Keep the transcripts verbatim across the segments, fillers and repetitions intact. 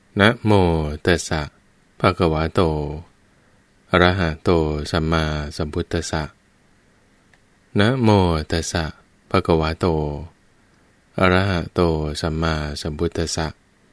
นะโมตัสสะภะคะวะโตอะระหะโตสัมมาสัมพุทธัสสะนะโมตัสสะภะคะวะโตอะระหะโตสัมมาสัมพุทธัสสะ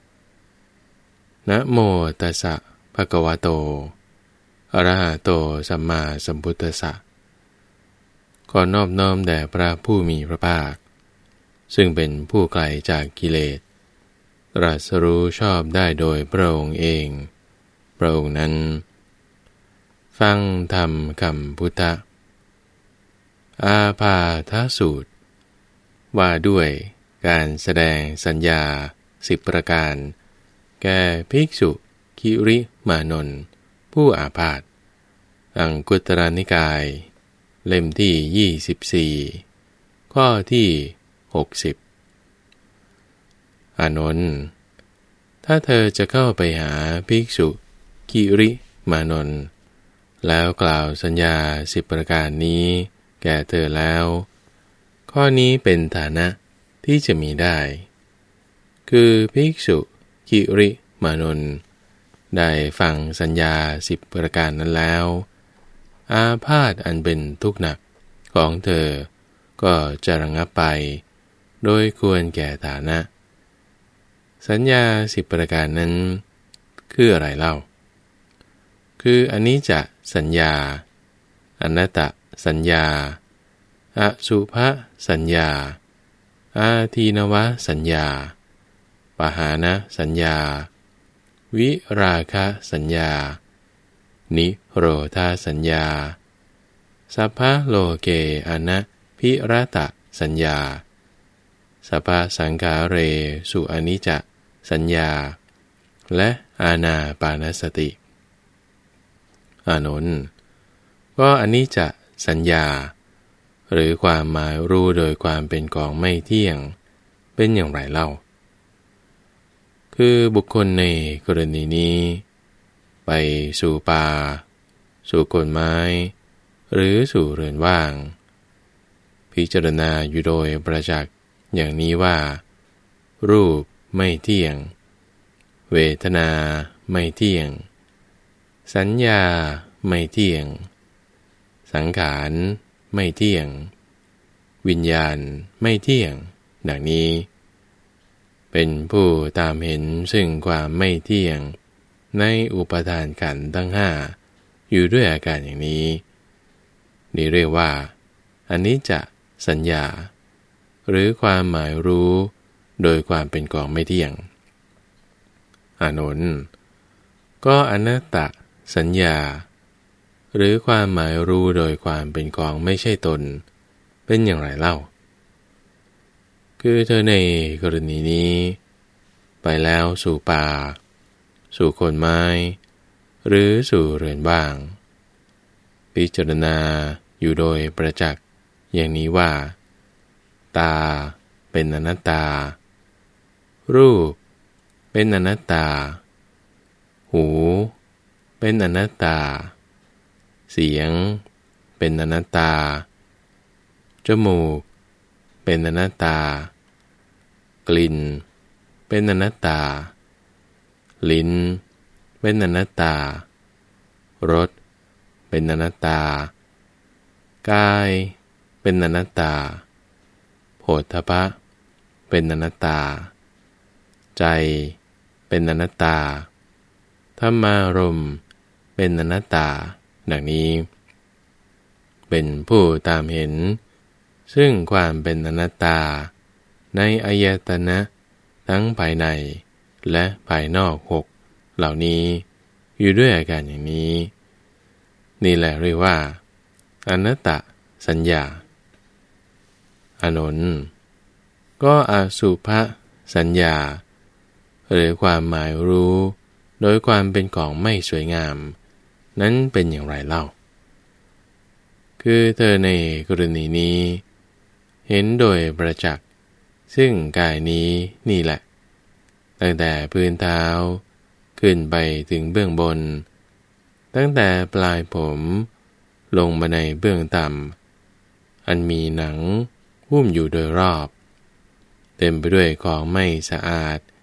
นะโมตัสสะภะคะวะโตอะระหะโตสัมมาสัมพุทธัสสะขอนอบน้อมแด่พระผู้มีพระภาคซึ่งเป็นผู้ไกลจากกิเลสตรัสรู้ชอบได้โดยพระองค์เองพระองค์นั้นฟังธรรมคำพุทธะอาพาธสูตรว่าด้วยการแสดงสัญญาสิบประการแก่ภิกษุคิริมานนท์ผู้อาพาธอังคุตรนิกายเล่มที่ยี่สิบสี่ข้อที่หกสิบอานนท์ถ้าเธอจะเข้าไปหาภิกษุคิริมานนท์แล้วกล่าวสัญญาสิบประการนี้แก่เธอแล้วข้อนี้เป็นฐานะที่จะมีได้คือภิกษุคิริมานนท์ได้ฟังสัญญาสิบประการนั้นแล้วอาพาธอันเป็นทุกข์หนักของเธอก็จะระงับไปโดยควรแก่ฐานะสัญญาสิบประการนั้นคืออะไรเล่าคืออนิจจสัญญาอนัตตสัญญาอสุภสัญญาอาทีนวสัญญาปหานะสัญญาวิราคะสัญญานิโรธาสัญญาสัพพะโลเกอนะภิรตสัญญาสัพพสังขาเรสุอนิจจสัญญาและอานาปานสติอานนท์ก็อนิจจสัญญาหรือความหมายรู้โดยความเป็นของไม่เที่ยงเป็นอย่างไรเล่าคือบุคคลในกรณีนี้ไปสู่ป่าสู่โคนไม้หรือสู่เรือนว่างพิจารณาอยู่โดยประจักษ์อย่างนี้ว่ารูปไม่เที่ยงเวทนาไม่เที่ยงสัญญาไม่เที่ยงสังขารไม่เที่ยงวิญญาณไม่เที่ยงดังนี้เป็นผู้ตามเห็นซึ่งความไม่เที่ยงในอุปทานขันธ์ทั้งห้าอยู่ด้วยอาการอย่างนี้นี่เรียกว่าอนิจจสัญญาหรือความหมายรู้โดยความเป็นของไม่เที่ยงอานนท์ก็อนัตตสัญญาหรือความหมายรู้โดยความเป็นของไม่ใช่ตนเป็นอย่างไรเล่าคือเธอในกรณีนี้ไปแล้วสู่ป่าสู่โคนไม้หรือสู่เรือนว่างพิจารณาอยู่โดยประจักษ์อย่างนี้ว่าตาเป็นอนัตตารูปเป็นอนัตตาหูเป็นอนัตตาเสียงเป็นอนัตตาจมูกเป็นอนัตตากลิ่นเป็นอนัตตาลิ้นเป็นอนัตตารสเป็นอนัตตากายเป็นอนัตตาโผฏฐัพพะเป็นอนัตตาใจเป็นอนัตตาธัมมารมณ์เป็นอนัตตาดังนี้เป็นผู้ตามเห็นซึ่งความเป็นอนัตตาในอายตนะทั้งภายในและภายนอกหกเหล่านี้อยู่ด้วยอาการอย่างนี้นี่แหละเรียกว่าอนัตตสัญญาอานนท์ก็อสุภสัญญาหรือความหมายรู้โดยความเป็นของไม่สวยงามนั้นเป็นอย่างไรเล่าคือเธอในกรณีนี้เห็นโดยประจักษ์ซึ่งกายนี้นี่แหละตั้งแต่พื้นเท้าขึ้นไปถึงเบื้องบนตั้งแต่ปลายผมลงมาในเบื้องต่ำอันมีหนังหุ้มอยู่โดยรอบเต็มไปด้วยของไม่สะอาด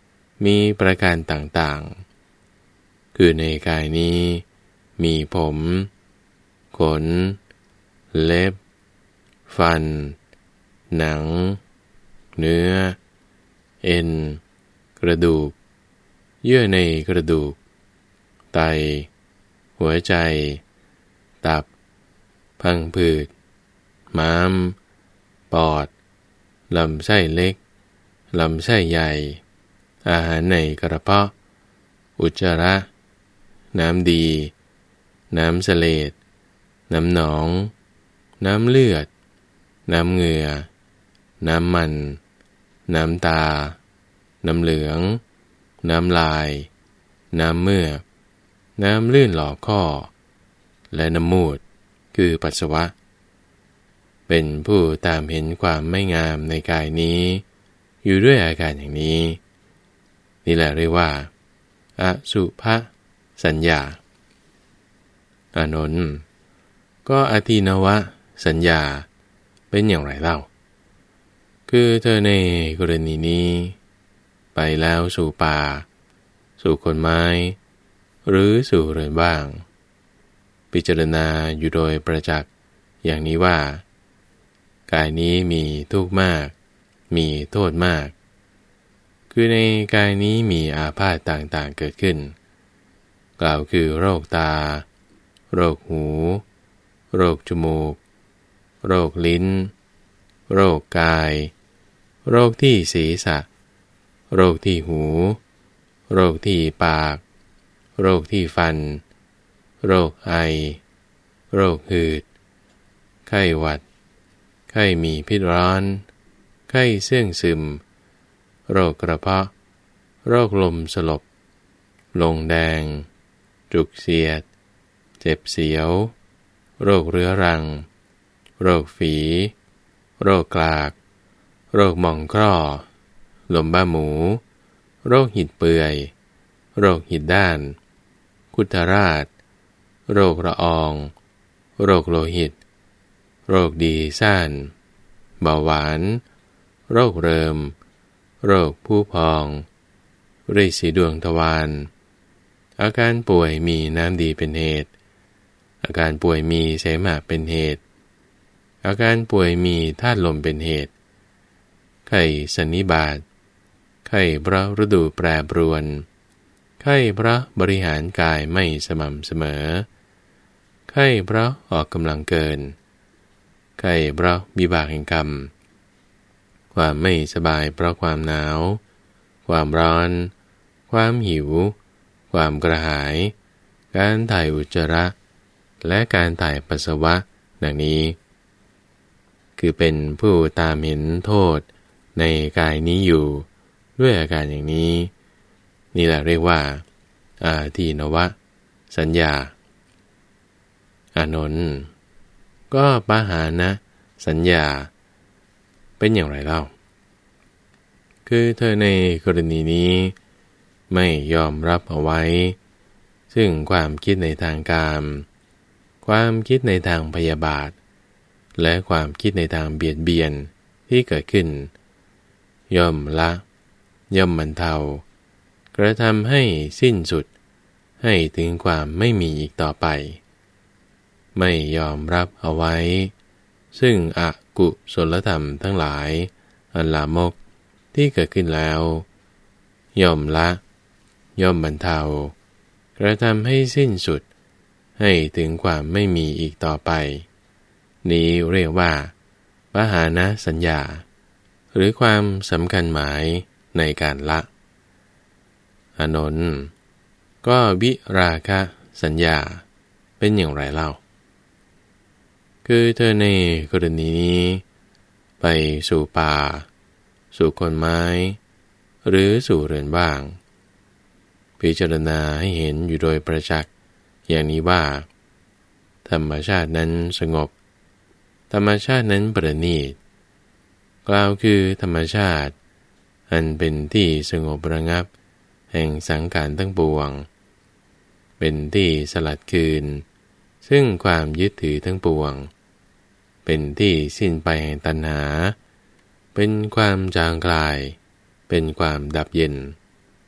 มีประการต่างๆคือในกายนี้มีผม ขน เล็บ ฟัน หนัง เนื้อ เอ็น กระดูก เยื่อในกระดูก ไต หัวใจ ตับ พังผืด ม้าม ปอด ลำไส้เล็ก ลำไส้ใหญ่ อาหารในกระเพาะ อุจจาระ น้ำดี น้ำเสลด น้ำหนอง น้ำเลือด น้ำเหงื่อ น้ำมัน น้ำตา น้ำเหลือง น้ำลาย น้ำเมือกน้ำลื่นหล่อข้อ และน้ำมูดคือปัสสาวะเป็นผู้ตามเห็นความไม่งามในกายนี้อยู่ด้วยอาการอย่างนี้นี่แหละเรียกว่าอสุภสัญญาอานนท์ก็อทินวสัญญาเป็นอย่างไรเล่าคือเธอในกรณีนี้ไปแล้วสู่ป่าสู่คนไม้หรือสู่เรือนว่างพิจารณาอยู่โดยประจักษ์อย่างนี้ว่ากายนี้มีทุกข์มากมีโทษมากคือในกายนี้มีอาพาธต่างๆเกิดขึ้นกล่าวคือโรคตาโรคหูโรคจมูกโรคลิ้นโรคกายโรคที่ศีรษะโรคที่หูโรคที่ปากโรคที่ฟันโรคไอโรคหืดไข้หวัดไข้มีพิษร้อนไข้เสื่องซึมโรคกระเพาะโรคลมสลบลงแดงจุกเสียดเจ็บเสียวโรคเรื้อรังโรคฝีโรคกลากโรคหม่องคร่อลมบ้าหมูโรคหิดเปื่อยโรคหิดด้านคุถราชโรคละอองโรคโลหิตโรคดีซ่านเบาหวานโรคเริมโรคผู้พองฤทธิ์สีดวงทวารอาการป่วยมีน้ำดีเป็นเหตุอาการป่วยมีเสมหะเป็นเหตุอาการป่วยมีธาตุลมเป็นเหตุไข้สันนิบาตไข้เพราะฤดูแปรปรวนไข้เพราะบริหารกายไม่สม่ำเสมอไข้เพราะออกกำลังเกินไข้เพราะวิบากแห่งกรรมความไม่สบายเพราะความหนาวความร้อนความหิวความกระหายการถ่ายอุจจาระและการถ่ายปัสสาวะดังนี้คือเป็นผู้ตามเห็นโทษในกายนี้อยู่ด้วยอาการอย่างนี้นี่แหละเรียกว่าอาทินวสัญญาอานนท์ก็ปหานะสัญญาเป็นอย่างไรเล่าคือเธอในกรณีนี้ไม่ยอมรับเอาไว้ซึ่งความคิดในทางกามความคิดในทางพยาบาทและความคิดในทางเบียดเบียนที่เกิดขึ้นย่อมละย่อมบรรเทากระทำให้สิ้นสุดให้ถึงความไม่มีอีกต่อไปไม่ยอมรับเอาไว้ซึ่งอกุศลธรรมทั้งหลายอันลามกที่เกิดขึ้นแล้วย่อมละย่อมบรรเทากระทำให้สิ้นสุดให้ถึงความไม่มีอีกต่อไปนี้เรียกว่าปหานะสัญญาหรือความสำคัญหมายในการละอานนท์ก็วิราคะสัญญาเป็นอย่างไรเล่าคือเธอในกรณีนี้ไปสู่ป่าสู่คนไม้หรือสู่เรือนว่างพิจารณาให้เห็นอยู่โดยประจักษ์อย่างนี้ว่าธรรมชาตินั้นสงบธรรมชาตินั้นประณีตกล่าวคือธรรมชาติอันเป็นที่สงบระงับแห่งสังขารทั้งปวงเป็นที่สลัดคืนซึ่งความยึดถือทั้งปวงเป็นที่สิ้นไปแห่งตัณหาเป็นความจางคลายเป็นความดับเย็น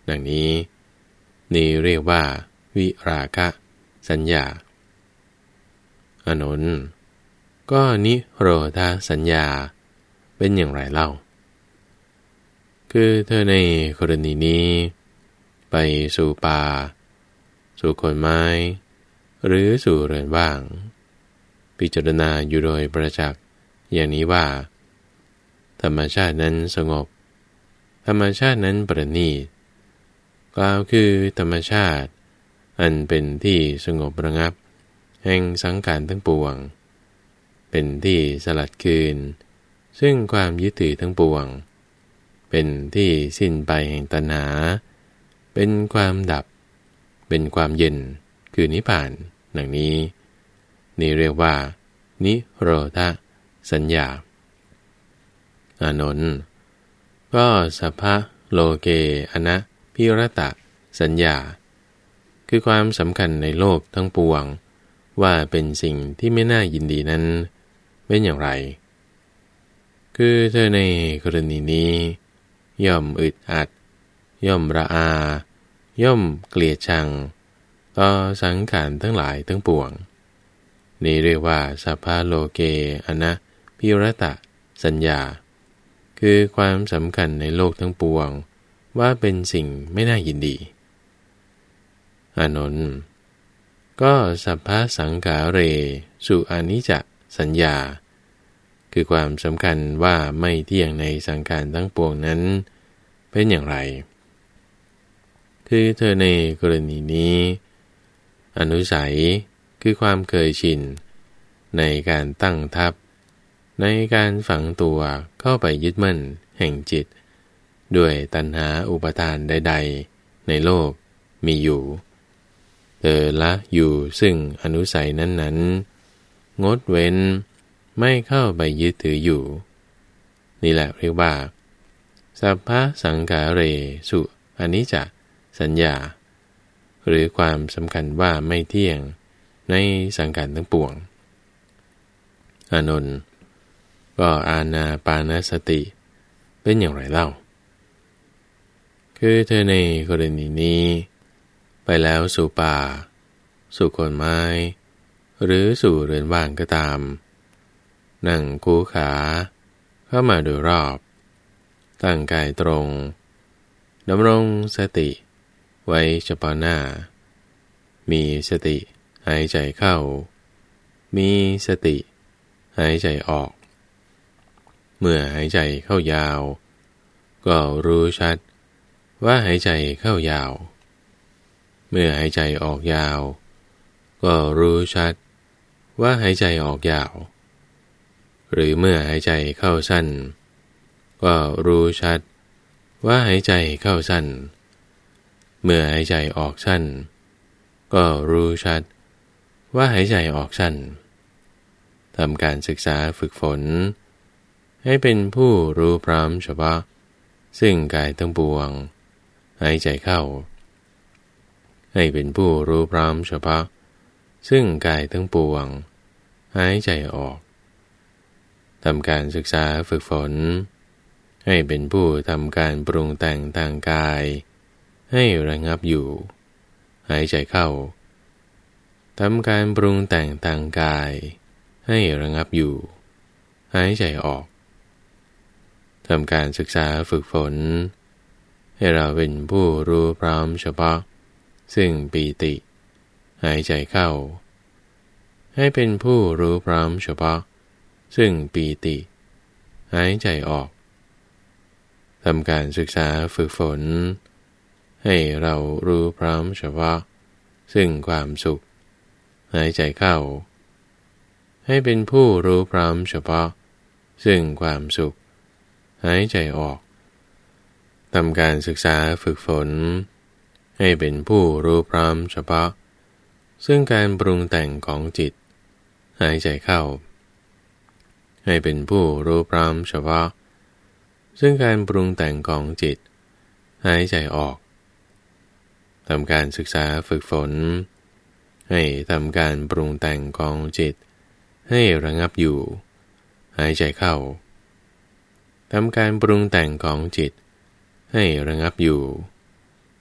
ดังนี้นี่เรียกว่าวิราคะสัญญาอานนท์ก็นิโรธาสัญญาเป็นอย่างไรเล่าคือเธอในกรณีนี้ไปสู่ป่าสู่โคนไม้หรือสู่เรือนว่างพิจารณาอยู่โดยประจักษ์อย่างนี้ว่าธรรมชาตินั้นสงบธรรมชาตินั้นประณีตกล่าวคือธรรมชาติอันเป็นที่สงบระงับแห่งสังขารทั้งปวงเป็นที่สลัดคืนซึ่งความยึดถือทั้งปวงเป็นที่สิ้นไปแห่งตัณหาเป็นความดับเป็นความเย็นคือนิพพานดังนี้นี่เรียกว่านิโรธสัญญาอานนท์ก็สัพพะโลเกอนะพิรตะสัญญาคือความสำคัญในโลกทั้งปวงว่าเป็นสิ่งที่ไม่น่ายินดีนั้นเป็นอย่างไรคือเธอในกรณีนี้ย่อมอึดอัดย่อมระอาย่อมเกลียดชังต่อสังขารทั้งหลายทั้งปวงนี่เรียกว่าสัพพะโลเกอนะพิรตะสัญญาคือความสำคัญในโลกทั้งปวงว่าเป็นสิ่งไม่น่ายินดีอานนท์ก็สัพพะสังขาเรสุอนิจจสัญญาคือความสำคัญว่าไม่เที่ยงในสังขารทั้งปวงนั้นเป็นอย่างไรคือเธอในกรณีนี้อนุสัยคือความเคยชินในการตั้งทับในการฝังตัวเข้าไปยึดมั่นแห่งจิตด้วยตัณหาอุปทานใดๆในโลกมีอยู่เธอละอยู่ซึ่งอนุสัยนั้นๆงดเว้นไม่เข้าไปยึดถืออยู่นี่แหละเรียกว่าสัพพะสังขาเรสุอนิจจสัญญาหรือความสำคัญว่าไม่เที่ยงในสังขารทั้งปวงอานนท์ก็อานาปานสติเป็นอย่างไรเล่าคือเธอในกรณีนี้ไปแล้วสู่ป่าสู่โคนไม้หรือสู่เรือนว่างก็ตามนั่งคู่ขาเข้ามาโดยรอบตั้งกายตรงดำรงสติไว้เฉพาะหน้ามีสติหายใจเข้ามีสติหายใจออกเมื่อหายใจเข้ายาวก็รู้ชัดว่าหายใจเข้ายาวเมื่อหายใจออกยาวก็รู้ชัดว่าหายใจออกยาวหรือเมื่อหายใจเข้าสั้นก็รู้ชัดว่าหายใจเข้าสั้นเมื่อหายใจออกสั้นก็รู้ชัดว่าหายใจออกสั้นทำการศึกษาฝึกฝนให้เป็นผู้รู้พร้อมเฉพาะซึ่งกายทั้งปวงหายใจเข้าให้เป็นผู้รู้พร้อมเฉพาะซึ่งกายทั้งปวงหายใจออกทำการศึกษาฝึกฝนให้เป็นผู้ทำการปรุงแต่งทางกายให้ระงับอยู่หายใจเข้าทำการปรุงแต่งทางกายให้ระงับอยู่หายใจออกทำการศึกษาฝึกฝนให้เราเป็นผู้รู้พร้อมเฉพาะซึ่งปีติหายใจเข้าให้เป็นผู้รู้พร้อมเฉพาะซึ่งปีติหายใจออกทำการศึกษาฝึกฝนให้เรารู้พร้อมเฉพาะซึ่งความสุขหายใจเข้าให้เป็นผู้รู้พร้อมเฉพาะซึ่งความสุขหายใจออกทำการศึกษาฝึกฝนให้เป็นผู้รู้พร้อมเฉพาะซึ่งการปรุงแต่งของจิตหายใจเข้าให้เป็นผู้รู้พร้อมเฉพาะซึ่งการปรุงแต่งของจิตหายใจออกทำการศึกษาฝึกฝนให้ทำการปรุงแต่งของจิตให้ระงับอยู่หายใจเข้าทำการปรุงแต่งของจิตให้ระงับอยู่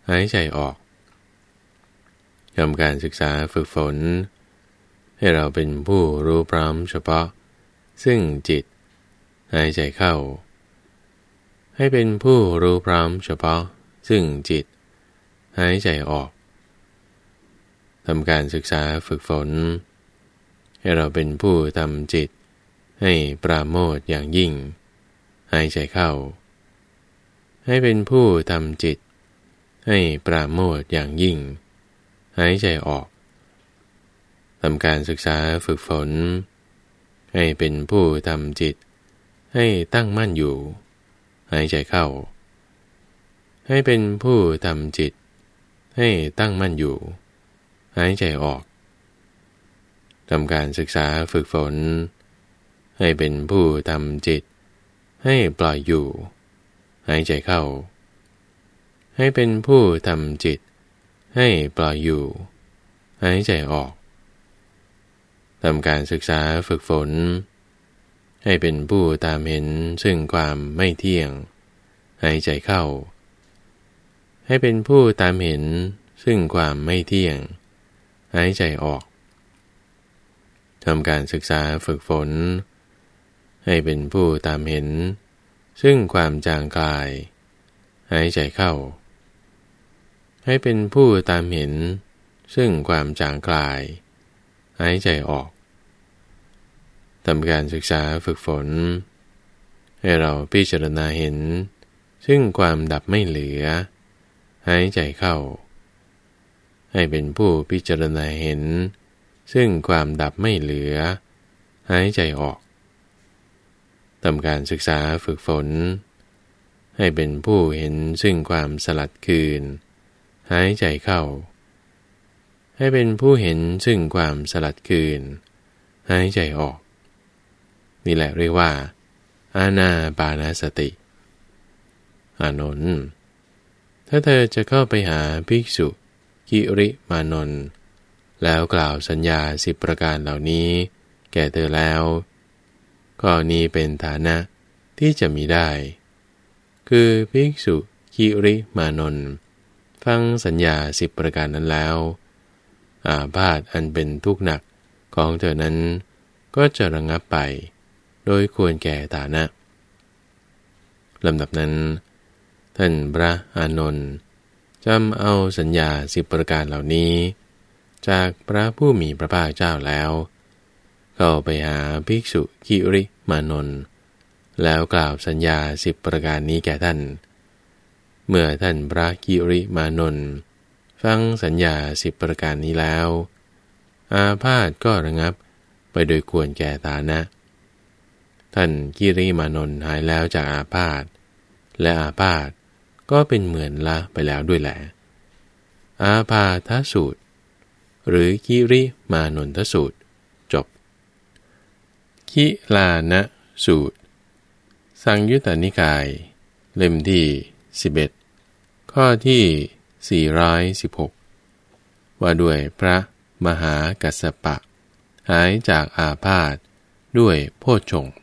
หายใจออกทำการศึกษาฝึกฝนให้เราเป็นผู้รู้พร้อมเฉพาะซึ่งจิตหายใจเข้าให้เป็นผู้รู้พร้อมเฉพาะซึ่งจิตหายใจออกทำการศึกษาฝึกฝนให้เราเป็นผู้ทำจิตให้ปราโมทย์อย่างยิ่งหายใจเข้าให้เป็นผู้ทำจิตให้ปราโมทย์อย่างยิ่งหายใจออกทำการศึกษาฝึกฝนให้เป็นผู้ทำจิตให้ตั้งมั่นอยู่หายใจเข้าให้เป็นผู้ทำจิตให้ตั้งมั่นอยู่หายใจออกทำการศึกษาฝึกฝนให้เป็นผู้ทำจิตให้ปล่อยอยู่หายใจเข้าให้เป็นผู้ทำจิตให้ปล่อยอยู่หายใจออกทำการศึกษาฝึกฝนให้เป็นผู้ตามเห็นซึ่งความไม่เที่ยงหายใจเข้าให้เป็นผู้ตามเห็นซึ่งความไม่เที่ยงหายใจออกทำการศึกษาฝึกฝนให้เป็นผู้ตามเห็นซึ่งความจางกายหายใจเข้าให้เป็นผู้ตามเห็นซึ่งความจางกายหายใจออกทำการศึกษาฝึกฝนให้เราพิจารณาเห็นซึ่งความดับไม่เหลือหายใจเข้าให้เป็นผู้พิจารณาเห็นซึ่งความดับไม่เหลือหายใจออกทำการศึกษาฝึกฝนให้เป็นผู้เห็นซึ่งความสลัดคืนหายใจเข้าให้เป็นผู้เห็นซึ่งความสลัดคืนหายใจออกนี่แหละเรียกว่าอานาปานสติอานนท์ถ้าเธอจะเข้าไปหาภิกษุกิริมานนท์แล้วกล่าวสัญญาสิบประการเหล่านี้แก่เธอแล้วข้อนี้เป็นฐานะที่จะมีได้คือภิกษุกิริมานนท์ฟังสัญญาสิบประการนั้นแล้วอาพาธอันเป็นทุกข์หนักของเธอนั้นก็จะระงับไปโดยควรแก่ฐานะลำดับนั้นท่านพระอานนท์จำเอาสัญญาสิบประการเหล่านี้จากพระผู้มีพระภาคเจ้าแล้วเข้าไปหาภิกษุกิริมานนท์แล้วกล่าวสัญญาสิบประการนี้แก่ท่านเมื่อท่านพระกิริมานนท์ฟังสัญญาสิบประการนี้แล้วอาพาธก็ระงับไปโดยควรแก่ฐานะท่านกิริมานนท์หายแล้วจากอาพาธและอาพาธก็เป็นเหมือนละไปแล้วด้วยแหละอาพาธสูตรหรือกิริมานนทสูตรจบคิลานะสูตรสังยุตตนิกายเล่มที่สิบเอ็ดข้อที่สี่ร้อยสิบหกว่าด้วยพระมหากัสสปะหายจากอาพาธด้วยโพชฌงค์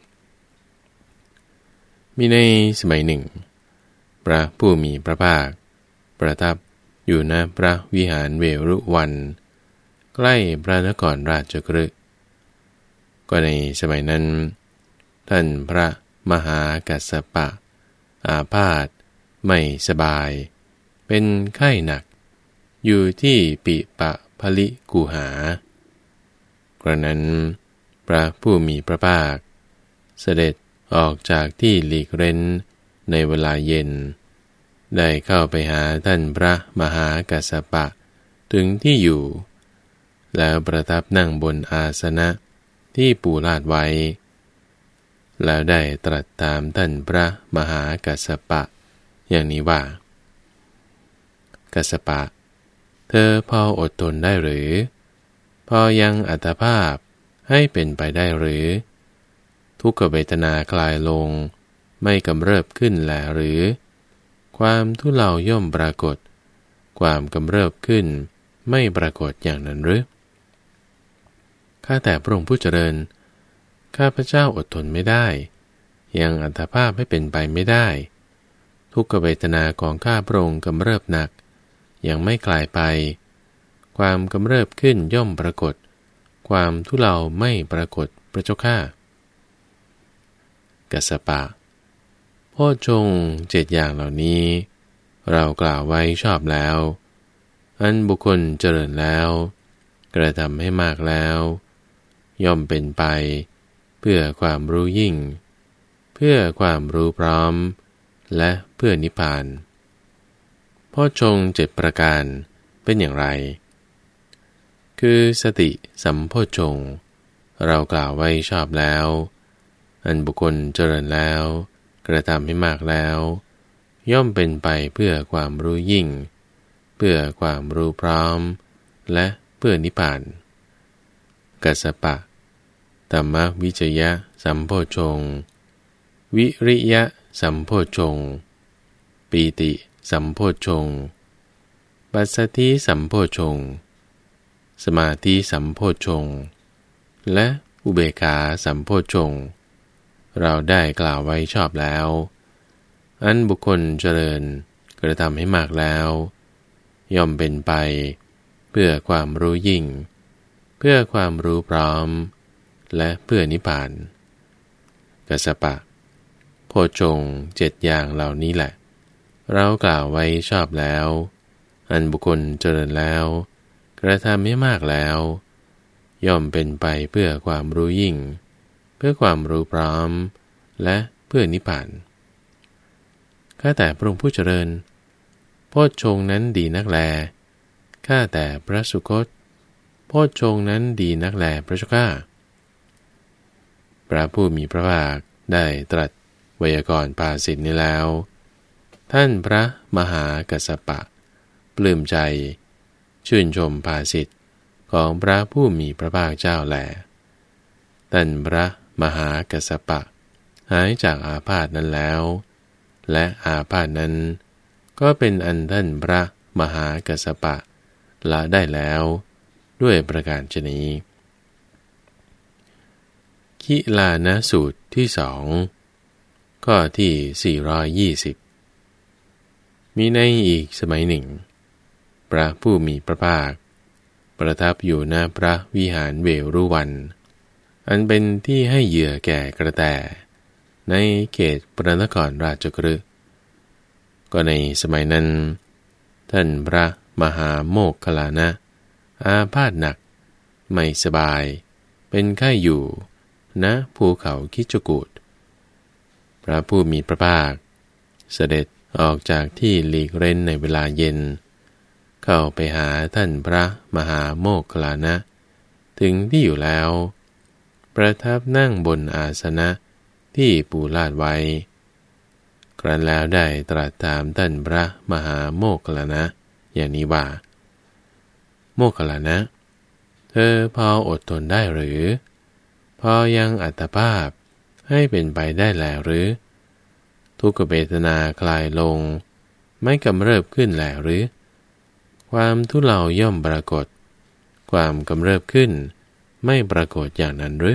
มีในสมัยหนึ่งพระผู้มีพระภาคประทับอยู่ณพระวิหารเวรุวันใกล้พระนครราชคฤห์ก็ในสมัยนั้นท่านพระมหากัสสปะอาพาธไม่สบายเป็นไข้หนักอยู่ที่ปิปะพลิกูหากระนั้นพระผู้มีพระภาคเสด็จออกจากที่หลีกเร้นในเวลาเย็นได้เข้าไปหาท่านพระมหากัสสปะถึงที่อยู่แล้วประทับนั่งบนอาสนะที่ปูลาดไว้แล้วได้ตรัสถามท่านพระมหากัสสปะอย่างนี้ว่ากัสสปะเธอพออดทนได้หรือพอยังอัตภาพให้เป็นไปได้หรือทุกขเวทนาคลายลงไม่กำเริบขึ้นแลหรือความทุเลาย่อมปรากฏความกำเริบขึ้นไม่ปรากฏอย่างนั้นหรือข้าแต่พระองค์ผู้เจริญข้าพเจ้าอดทนไม่ได้ยังอัตภาพให้เป็นไปไม่ได้ทุกขเวทนาของข้าพระองค์กำเริบหนักยังไม่กลายไปความกำเริบขึ้นย่อมปรากฏความทุเลาไม่ปรากฏพระเจ้าข้ากัสสปะโพชฌงค์เจ็ดอย่างเหล่านี้เรากล่าวไว้ชอบแล้วอันบุคคลเจริญแล้วกระทำให้มากแล้วย่อมเป็นไปเพื่อความรู้ยิ่งเพื่อความรู้พร้อมและเพื่อนิพพานโพชฌงค์เจ็ดประการเป็นอย่างไรคือสติสัมโพชฌงค์เรากล่าวไว้ชอบแล้วอันบุคคลเจริญแล้วกระทำให้มากแล้วย่อมเป็นไปเพื่อความรู้ยิ่งเพื่อความรู้พร้อมและเพื่อนิพพานกัสสปะธัมมวิจยะสัมโพชฌงค์วิริยะสัมโพชฌงค์ปีติสัมโพชฌงค์ปัสสัทธิสัมโพชฌงค์สมาธิสัมโพชฌงค์และอุเบกขาสัมโพชฌงค์เราได้กล่าวไว้ชอบแล้วอันบุคคลเจริญกระทำให้มากแล้วย่อมเป็นไปเพื่อความรู้ยิ่งเพื่อความรู้พร้อมและเพื่อนิพพานกัสสปะโพชฌงค์เจ็ดอย่างเหล่านี้แหละเรากล่าวไว้ชอบแล้วอันบุคคลเจริญแล้วกระทำให้มากแล้วย่อมเป็นไปเพื่อความรู้ยิ่งเพื่อความรู้พร้อมและเพื่อนิพพานข้าแต่พระองค์ผู้เจริญโพชฌงค์นั้นดีนักแลข้าแต่พระสุคตโพชฌงค์นั้นดีนักแลพระเจ้าข้าพระผู้มีพระภาคได้ตรัสไวยากรณ์ภาษิตนี้แล้วท่านพระมหากัสสปะปลื้มใจชื่นชมภาษิตของพระผู้มีพระภาคเจ้าแลท่านพระมหากัสสปะหายจากอาพาธนั้นแล้วและอาพาธนั้นก็เป็นอันท่านพระมหากัสสปะละได้แล้วด้วยประการฉะนี้คิลานะสูตรที่สองข้อที่สี่ร้อยยี่สิบมีในอีกสมัยหนึ่งพระผู้มีพระภาคประทับอยู่ณพระวิหารเวรุวันอันเป็นที่ให้เหยื่อแก่กระแตในเขตพระนครราชคฤห์ก็ในสมัยนั้นท่านพระมหาโมคคัลลานะอาพาธหนักไม่สบายเป็นไข้อยู่ณภูเขาคิชกูฏพระผู้มีพระภาคเสด็จออกจากที่หลีกเร้นในเวลาเย็นเข้าไปหาท่านพระมหาโมคคัลลานะถึงที่อยู่แล้วประทับนั่งบนอาสนะที่ปูลาดไว้ครั้นแล้วได้ตรัสถามท่านพระมหาโมคคัลลานะอย่างนี้ว่าโมคคัลลานะเธอพออดทนได้หรือพอยังอัตภาพให้เป็นไปได้แล้วหรือทุกขเวทนาคลายลงไม่กำเริบขึ้นแล้วหรือความทุเลาย่อมปรากฏความกำเริบขึ้นไม่ปรากฏอย่างนั้นหรือ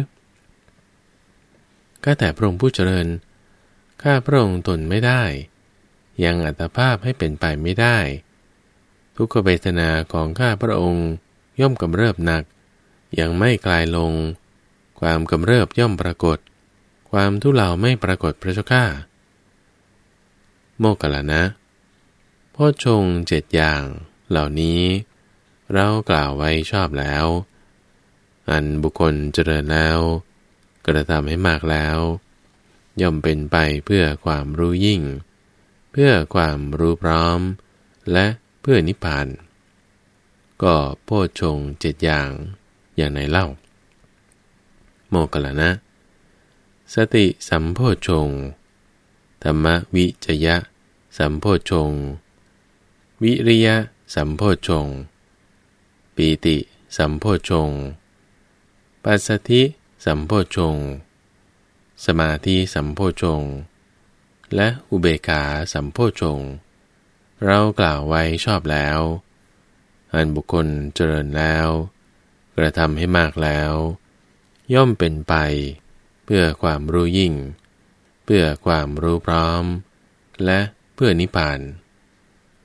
ข้าแต่พระองค์ผู้เจริญข้าพระองค์ทนไม่ได้ยังอัตภาพให้เป็นไปไม่ได้ทุกขเวทนาของข้าพระองค์ย่อมกำเริบหนักยังไม่คลายลงความกำเริบย่อมปรากฏความทุเลาไม่ปรากฏพระเจ้าข้าโมคคัลลานะโพชฌงค์เจ็ดอย่างเหล่านี้เรากล่าวไว้ชอบแล้วอันบุคคลเจริญแล้วกระทำให้มากแล้วย่อมเป็นไปเพื่อความรู้ยิ่งเพื่อความรู้พร้อมและเพื่อนิพพานก็โพชฌงค์เจ็ดอย่างอย่างไหนเล่าโมคคัลลานะสติสัมโพชฌงค์ธัมมวิจยะสัมโพชฌงค์วิริยะสัมโพชฌงค์ปีติสัมโพชฌงค์ปัสสัทธิสัมโพชฌงค์สมาธิสัมโพชฌงค์และอุเบกขาสัมโพชฌงค์เรากล่าวไว้ชอบแล้วอันบุคคลเจริญแล้วกระทำให้มากแล้วย่อมเป็นไปเพื่อความรู้ยิ่งเพื่อความรู้พร้อมและเพื่อนิพพานโพ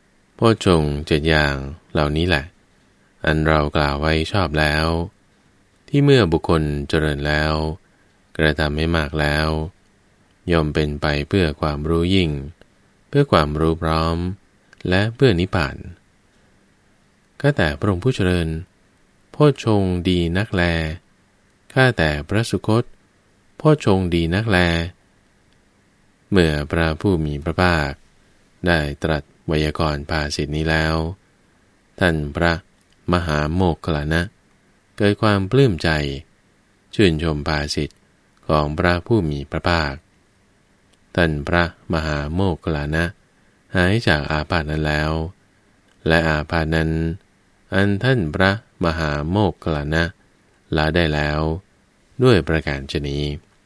ชฌงค์เจ็ดอย่างเหล่านี้แหละอันเรากล่าวไว้ชอบแล้วที่เมื่อบุคคลเจริญแล้วกระทำให้มากแล้วย่อมเป็นไปเพื่อความรู้ยิ่งเพื่อความรู้พร้อมและเพื่อนิพพานข้าแต่พระองค์ผู้เจริญโพชฌงค์ดีนักแลข้าแต่พระสุคตโพชฌงค์ดีนักแลเมื่อพระผู้มีพระภาคได้ตรัสไวยากรณ์ภาษิตนี้แล้วท่านพระมหาโมคคัลลานะเกิดความปลื้มใจชื่นชมภาษิตของพระผู้มีพระภาคท่านพระมหาโมคคัลลานะหายจากอาพาธนั้นแล้วและอาพาธนั้นอันท่านพระมหาโมคคัลลานะละได้แล้วด้วยประการฉะนี้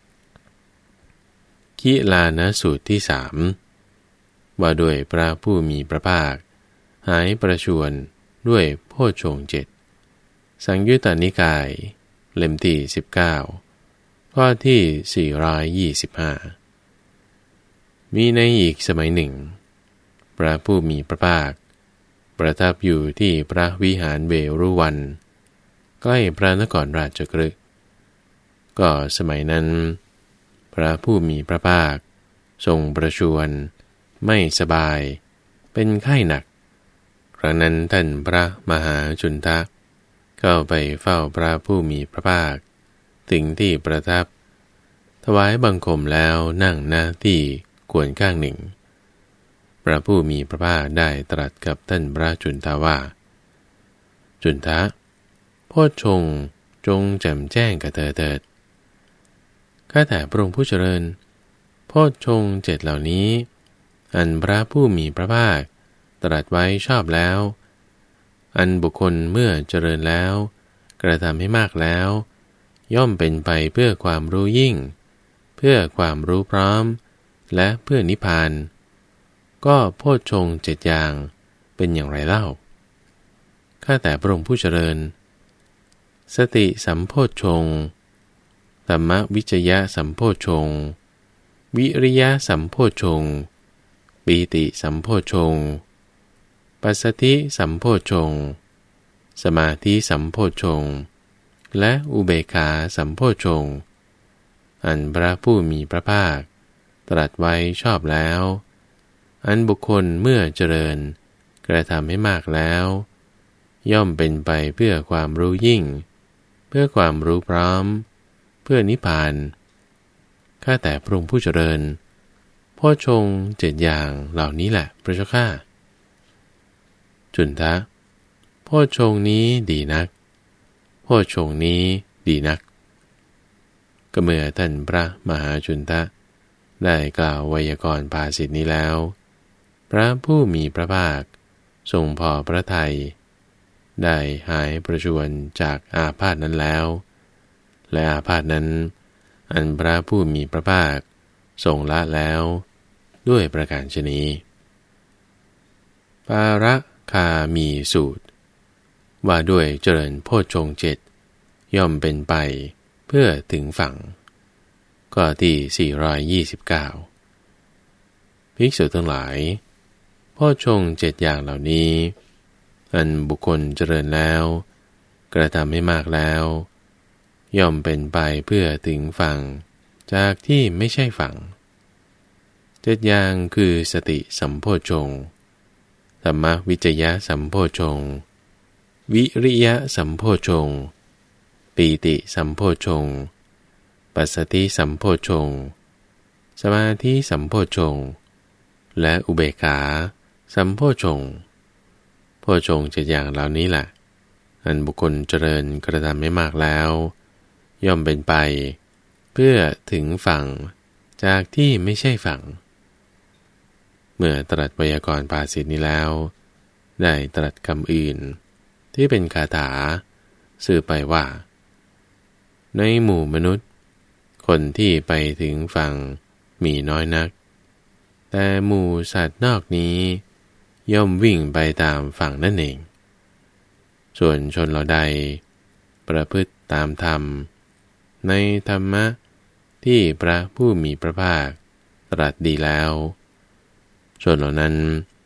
คิลานสูตรที่สามว่าด้วยพระผู้มีพระภาคหายประชวรด้วยโพชฌงค์เจ็ดสังยุตตนิกายเล่มที่สิบเก้าข้อที่สี่ร้อยยี่สิบห้ามีในอีกสมัยหนึ่งพระผู้มีพระภาคประทับอยู่ที่พระวิหารเวรุวันใกล้พระนครราชคฤห์ก็สมัยนั้นพระผู้มีพระภาคทรงประชวรไม่สบายเป็นไข้หนักครั้งนั้นท่านพระมหาจุนทะเข้าไปเฝ้าพระผู้มีพระภาคถึงที่ประทับถวายบังคมแล้วนั่งหน้าที่ควรข้างหนึ่งพระผู้มีพระภาคได้ตรัสกับท่านพระจุนทะว่าจุนทะโพชฌงค์จงแจ่มแจ้งกับเธอเถิดข้าแต่พระองค์ผู้เจริญโพชฌงค์เจ็ดเหล่านี้อันพระผู้มีพระภาคตรัสไว้ชอบแล้วอันบุคคลเมื่อเจริญแล้วกระทำให้มากแล้วย่อมเป็นไปเพื่อความรู้ยิ่งเพื่อความรู้พร้อมและเพื่อนิพพานก็โพชฌงค์เจ็ดอย่างเป็นอย่างไรเล่าข้าแต่พระองค์ผู้เจริญสติสัมโพชฌงค์ธัมมวิจยะสัมโพชฌงค์วิริยะสัมโพชฌงค์ปีติสัมโพชฌงค์ปัสสัทธิสัมโพชฌงค์สมาธิสัมโพชฌงค์และอุเบกขาสัมโพชฌงค์อันพระผู้มีพระภาคตรัสไว้ชอบแล้วอันบุคคลเมื่อเจริญกระทำให้มากแล้วย่อมเป็นไปเพื่อความรู้ยิ่งเพื่อความรู้พร้อมเพื่อนิพพานข้าแต่พระองค์ผู้เจริญโพชฌงค์เจ็ดอย่างเหล่านี้แหละพระเจ้าข้าจุนทะโพชฌงค์นี้ดีนักโพชฌงค์นี้ดีนักก็เมื่อท่านพระมหาจุนทะได้กล่าวไวยากรณ์ภาษิตนี้แล้วพระผู้มีพระภาคทรงพอพระทัยได้หายประชวรจากอาพาธนั้นแล้วและอาพาธนั้นอันพระผู้มีพระภาคทรงละแล้วด้วยประการฉะนี้ปาระคามีสูตรว่าด้วยเจริญโพชฌงค์เจ็ดย่อมเป็นไปเพื่อถึงฝั่งข้อที่สี่ร้อยยี่สิบเก้าภิกษุทั้งหลายโพชฌงค์เจ็ดอย่างเหล่านี้อันบุคคลเจริญแล้วกระทำให้มากแล้วย่อมเป็นไปเพื่อถึงฝั่งจากที่ไม่ใช่ฝั่งเจ็ดอย่างคือสติสัมโพชฌงค์ธัมมวิจยะสัมโพชฌงค์วิริยะสัมโพชฌงค์ปีติสัมโพชฌงค์ปัสสัทธิสัมโพชฌงค์สมาธิสัมโพชฌงค์และอุเบกขาสัมโพชฌงค์โพชฌงค์เจ็ดอย่างเหล่านี้แหละอันบุคคลเจริญกระทำไม่มากแล้วย่อมเป็นไปเพื่อถึงฝั่งจากที่ไม่ใช่ฝั่งเมื่อตรัสไวยากรณ์ภาษิตนี้แล้วได้ตรัสคำอื่นที่เป็นคาถาสื่อไปว่าในหมู่มนุษย์คนที่ไปถึงฝั่งมีน้อยนักแต่หมู่สัตว์นอกนี้ย่อมวิ่งไปตามฝั่งนั่นเองส่วนชนเหล่าใดประพฤติตามธรรมในธรรมะที่พระผู้มีพระภาคตรัสดีแล้วชนเหล่านั้น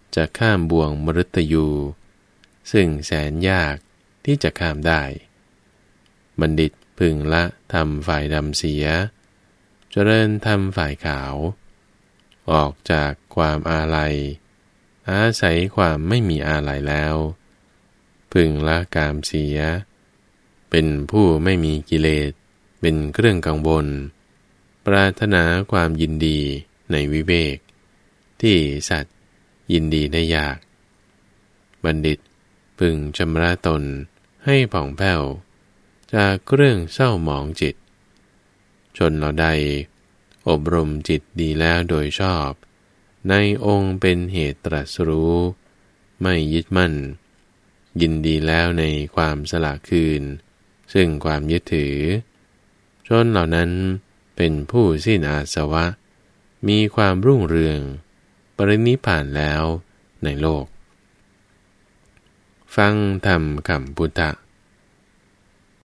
จะข้ามบ่วงมฤตยูซึ่งแสนยากที่จะข้ามได้บัณฑิตพึงละทำฝ่ายดำเสียเจริญทำฝ่ายขาวออกจากความอาลัยอาศัยความไม่มีอาลัยแล้วพึงละกามเสียเป็นผู้ไม่มีกิเลสเป็นเครื่องกังวลปรารถนาความยินดีในวิเวกที่สัตว์ยินดีได้ยากบัณฑิตพึงชำระตนให้ผ่องแผ้วจากเครื่องเศร้าหมองจิตชนเหล่าใดอบรมจิตดีแล้วโดยชอบในองค์เป็นเหตุตรัสรู้ไม่ยึดมั่นยินดีแล้วในความสละคืนซึ่งความยึดถือชนเหล่านั้นเป็นผู้สิ้นอาสวะมีความรุ่งเรืองปรินิพพานแล้วในโลกฟังธรรมคำพุทธ